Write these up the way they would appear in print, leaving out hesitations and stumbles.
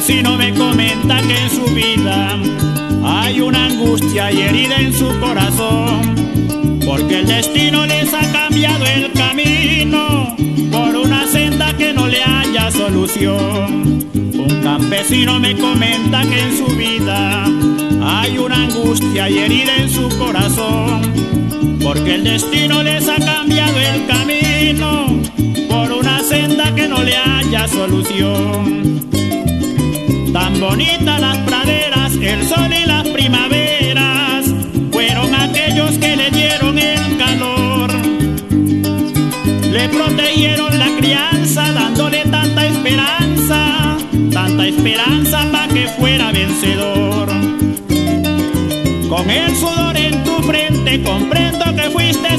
campesino me comenta que en su vida hay una angustia y herida en su corazón, porque el destino les ha cambiado el camino por una senda que no le haya solución. Un campesino me comenta que en su vida hay una angustia y herida en su corazón, porque el destino les ha cambiado el camino por una senda que no le haya solución. Tan bonitas las praderas, el sol y las primaveras fueron aquellos que le dieron el calor, le protegieron la crianza dándole tanta esperanza para que fuera vencedor. Con el sudor en tu frente comprendo que fuiste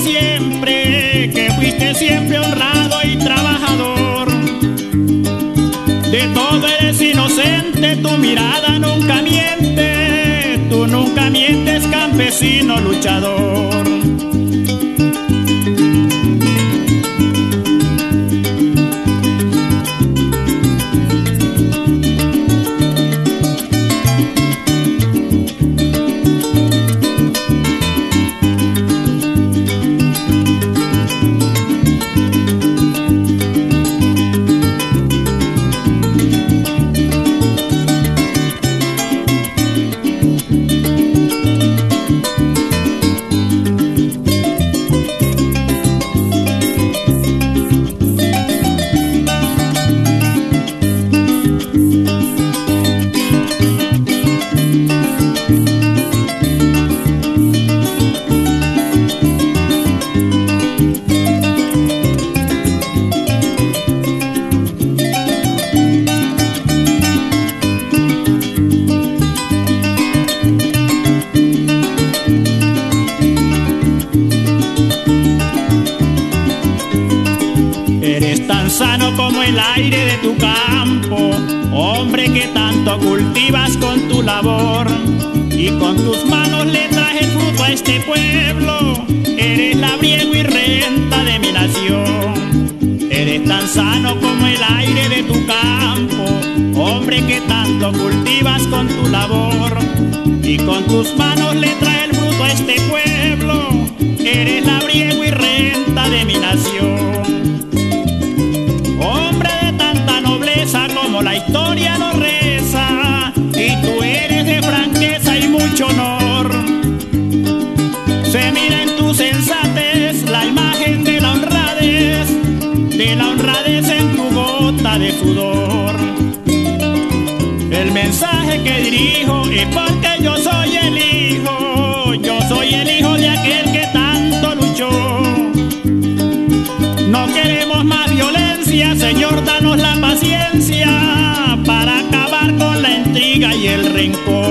siempre honrado y trabajador. De todo eres inocente, tu mirada nunca miente, tú nunca mientes, campesino luchador. Sano como el aire de tu campo, hombre que tanto cultivas con tu labor, y con tus manos le traes fruto a este pueblo. Eres labriego y renta de mi nación. Eres tan sano como el aire de tu campo, hombre que tanto cultivas con tu labor, y con tus manos le traes el fruto a este pueblo. Eres labriego y renta de mi nación. Como la historia lo reza, y tú eres de franqueza y mucho honor. Se mira en tu sensatez la imagen de la honradez en tu gota de sudor. El mensaje que dirijo es porque yo soy el hijo de aquel que tanto luchó. No queremos más violencia, Señor, danos la paciencia para acabar con la intriga y el rencor.